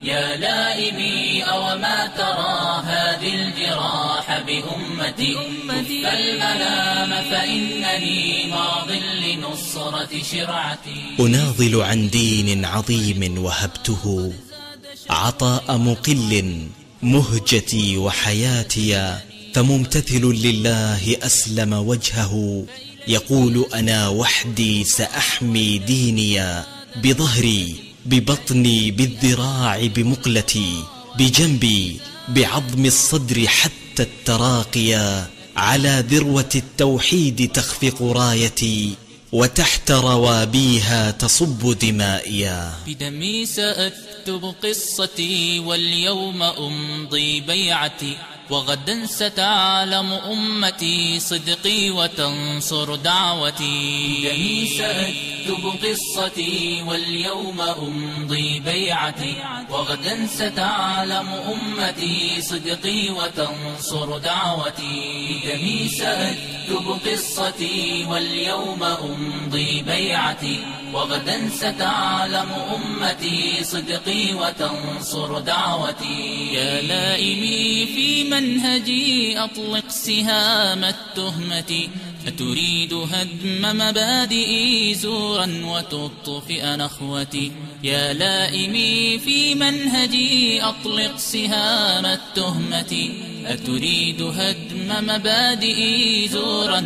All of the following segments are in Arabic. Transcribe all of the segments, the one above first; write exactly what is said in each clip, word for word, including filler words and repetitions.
يا لائمي أوما ترى هذه الجراح بأمتي فالملام فإنني ماض لنصرة شرعتي. أناضل عن دين عظيم وهبته عطاء مقل مهجتي وحياتي، فممتثل لله أسلم وجهه يقول أنا وحدي سأحمي ديني، بظهري ببطني بالذراع بمقلتي بجنبي بعظم الصدر حتى التراقيا، على ذروة التوحيد تخفق رايتي وتحت روابيها تصب دمائيا. بدمي سأكتب قصتي واليوم أمضي بيعتي، وغدا ستعلم أمتي صدقي وتنصر دعوتي. بدمي سأكتب قصتي واليوم أمضي بيعتي، وغدا ستعلم أمتي صدقي وتنصر دعوتي. بدمي سأكتب قصتي واليوم أمضي بيعتي، وغدا ستعلم أمتي صدقي وتنصر دعوتي. يا لائمي في منهجي أطلق سهام التهمة، أتريد هدم مبادئي زورا وتطفئ نخوتي. يا لائمي في منهجي أطلق سهام التهمة، أتريد هدم مبادئي زورا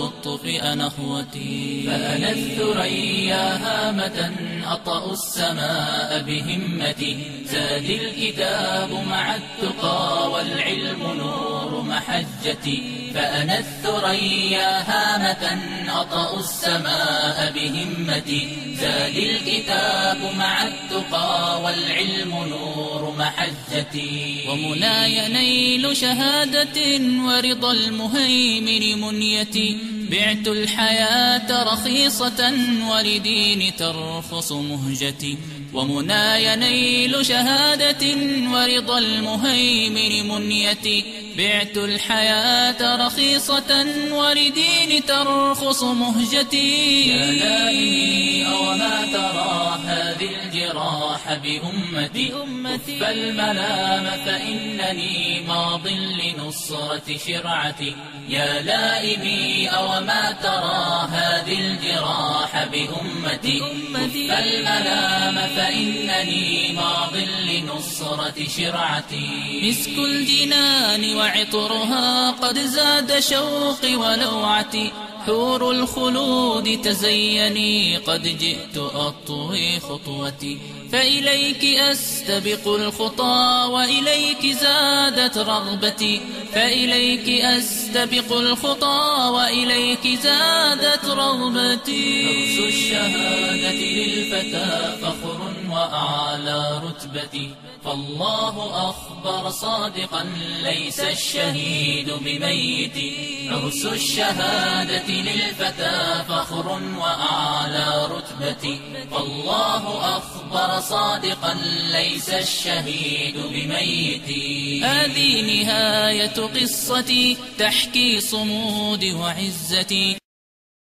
وتطفئ نخوتي. فأنا الثريا هامة أطأ السماء بهمتي، زادي الكتاب مع التقى والعلم نور محجتي. فأنا الثريا هامة أطأ السماء بهمتي، زادي الكتاب مع التقى والعلم نور محجتي. ومناي نيل شهادة ورضا المهيمن منيتي، بعت الحياة رخيصة ولدين ترفص مهجتي. ومناي نيل شهادة ورضا المهيمن منيتي، بعت الحياة رخيصة ولدين ترخص مهجتي. يا لائمي أوما ترى هذه الجراح بأمتي، فالملام فإنني ماض لنصرة شرعتي. يا لائمي أوما ترى هذه الجراح بأمتي، فالملام فإنني ماض لنصرة شرعتي. مسك الجنان وعطرها قد زاد شوقي ولوعتي، حور الخلود تزيني قد جئت أطوي خطوتي. فإليك أستبق الخطى وإليك زادت رغبتي، فإليك أستبق الخطى وإليك زادت رغبتي. نفس الشهادة للفتى فخر وأعلى رتبتي، فالله أخبر صادقا ليس الشهيد بميت. عرس الشهادة للفتى فخر وأعلى رتبتي، فالله أخبر صادقا ليس الشهيد بميت. هذه نهاية قصتي تحكي صمودي وعزتي.